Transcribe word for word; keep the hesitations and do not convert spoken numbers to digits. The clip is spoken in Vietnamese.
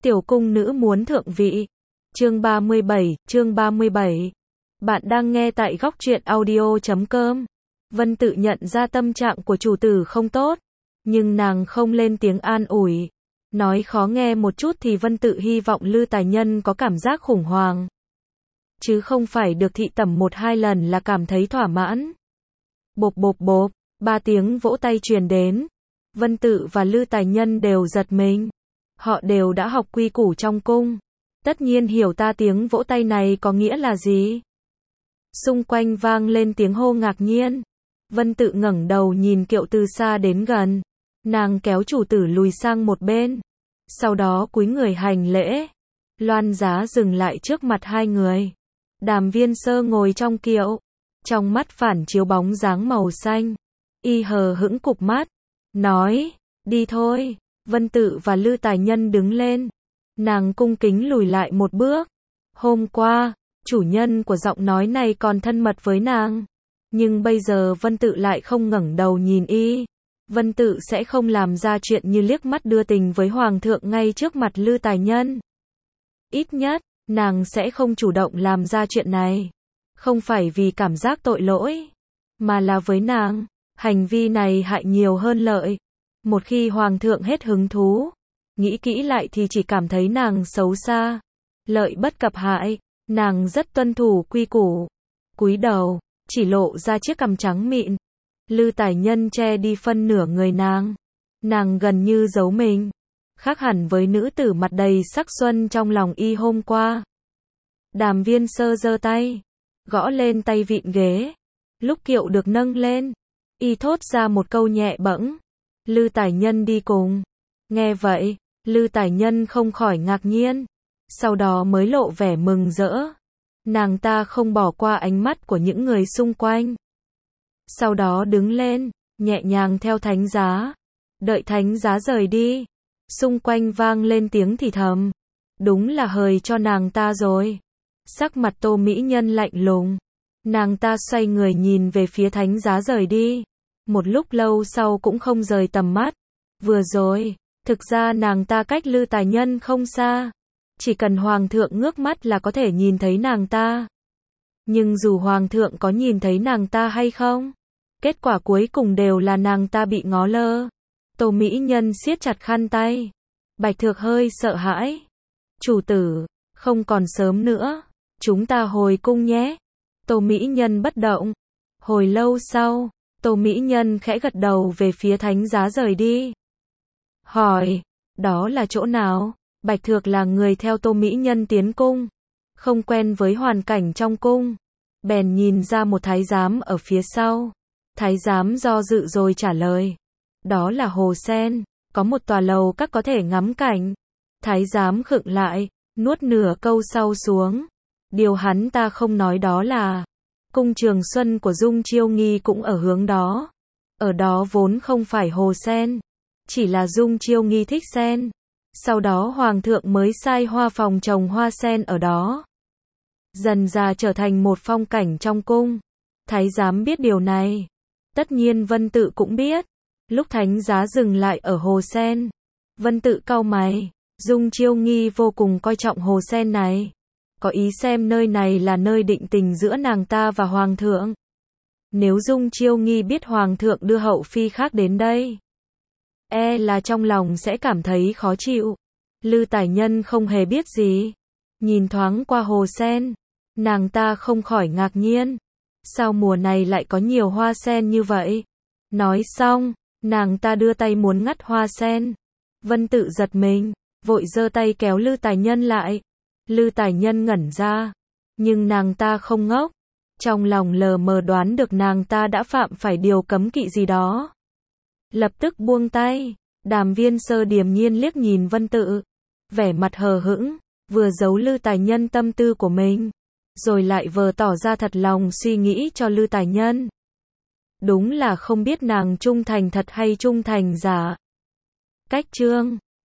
Tiểu cung nữ muốn thượng vị. Chương ba mươi bảy, chương ba mươi bảy. Bạn đang nghe tại góc truyện audio chấm com. Vân Tự nhận ra tâm trạng của chủ tử không tốt, nhưng nàng không lên tiếng an ủi. Nói khó nghe một chút thì Vân Tự hy vọng Lư Tài Nhân có cảm giác khủng hoảng, chứ không phải được thị tẩm một hai lần là cảm thấy thỏa mãn. Bộp bộp bộp, ba tiếng vỗ tay truyền đến. Vân Tự và Lư Tài Nhân đều giật mình. Họ đều đã học quy củ trong cung, tất nhiên hiểu ta tiếng vỗ tay này có nghĩa là gì. Xung quanh vang lên tiếng hô ngạc nhiên. Vân Tự ngẩng đầu nhìn Kiệu từ xa đến gần. Nàng kéo chủ tử lùi sang một bên, sau đó cúi người hành lễ. Loan Giá dừng lại trước mặt hai người. Đàm Viên Sơ ngồi trong kiệu, trong mắt phản chiếu bóng dáng màu xanh. Y hờ hững cụp mắt, nói, đi thôi. Vân Tự và Lư Tài Nhân đứng lên. Nàng cung kính lùi lại một bước. Hôm qua, chủ nhân của giọng nói này còn thân mật với nàng, nhưng bây giờ Vân Tự lại không ngẩng đầu nhìn y. Vân Tự sẽ không làm ra chuyện như liếc mắt đưa tình với Hoàng thượng ngay trước mặt Lư Tài Nhân. Ít nhất, nàng sẽ không chủ động làm ra chuyện này. Không phải vì cảm giác tội lỗi, mà là với nàng, hành vi này hại nhiều hơn lợi. Một khi Hoàng thượng hết hứng thú, nghĩ kỹ lại thì chỉ cảm thấy nàng xấu xa, lợi bất cập hại. Nàng rất tuân thủ quy củ, cúi đầu, chỉ lộ ra chiếc cằm trắng mịn. Lư Tài Nhân che đi phân nửa người nàng. Nàng gần như giấu mình, khác hẳn với nữ tử mặt đầy sắc xuân trong lòng y hôm qua. Đàm Viên Sơ giơ tay, gõ lên tay vịn ghế. Lúc kiệu được nâng lên, y thốt ra một câu nhẹ bẫng. Lư Tài Nhân đi cùng. Nghe vậy, Lư Tài Nhân không khỏi ngạc nhiên, sau đó mới lộ vẻ mừng rỡ. Nàng ta không bỏ qua ánh mắt của những người xung quanh. Sau đó đứng lên, nhẹ nhàng theo thánh giá. Đợi thánh giá rời đi, xung quanh vang lên tiếng thì thầm. Đúng là hời cho nàng ta rồi. Sắc mặt Tô Mỹ Nhân lạnh lùng. Nàng ta xoay người nhìn về phía thánh giá rời đi. Một lúc lâu sau cũng không rời tầm mắt. Vừa rồi, thực ra nàng ta cách Lư Tài Nhân không xa. Chỉ cần Hoàng thượng ngước mắt là có thể nhìn thấy nàng ta. Nhưng dù Hoàng thượng có nhìn thấy nàng ta hay không, kết quả cuối cùng đều là nàng ta bị ngó lơ. Tô Mỹ Nhân siết chặt khăn tay. Bạch Thược hơi sợ hãi. Chủ tử, không còn sớm nữa, chúng ta hồi cung nhé. Tô Mỹ Nhân bất động. Hồi lâu sau, Tô Mỹ Nhân khẽ gật đầu về phía thánh giá rời đi. Hỏi, đó là chỗ nào? Bạch Thược là người theo Tô Mỹ Nhân tiến cung, không quen với hoàn cảnh trong cung, bèn nhìn ra một thái giám ở phía sau. Thái giám do dự rồi trả lời, đó là Hồ Sen, có một tòa lầu các có thể ngắm cảnh. Thái giám khựng lại, nuốt nửa câu sau xuống. Điều hắn ta không nói đó là, cung Trường Xuân của Dung Chiêu Nghi cũng ở hướng đó. Ở đó vốn không phải Hồ Sen, chỉ là Dung Chiêu Nghi thích sen. Sau đó Hoàng thượng mới sai hoa phòng trồng hoa sen ở đó. Dần dà trở thành một phong cảnh trong cung. Thái giám biết điều này. Tất nhiên Vân Tự cũng biết. Lúc thánh giá dừng lại ở Hồ Sen, Vân Tự cau mày. Dung Chiêu Nghi vô cùng coi trọng Hồ Sen này, có ý xem nơi này là nơi định tình giữa nàng ta và Hoàng thượng. Nếu Dung Chiêu Nghi biết Hoàng thượng đưa hậu phi khác đến đây, e là trong lòng sẽ cảm thấy khó chịu. Lư Tài Nhân không hề biết gì, nhìn thoáng qua Hồ Sen, nàng ta không khỏi ngạc nhiên. Sao mùa này lại có nhiều hoa sen như vậy? Nói xong, nàng ta đưa tay muốn ngắt hoa sen. Vân Tự giật mình, vội giơ tay kéo Lư Tài Nhân lại. Lư Tài Nhân ngẩn ra, nhưng nàng ta không ngốc. Trong lòng lờ mờ đoán được nàng ta đã phạm phải điều cấm kỵ gì đó. Lập tức buông tay. Đàm Viên Sơ điềm nhiên liếc nhìn Vân Tự, vẻ mặt hờ hững, vừa giấu Lư Tài Nhân tâm tư của mình, rồi lại vừa tỏ ra thật lòng suy nghĩ cho Lư Tài Nhân. Đúng là không biết nàng trung thành thật hay trung thành giả. Cách chương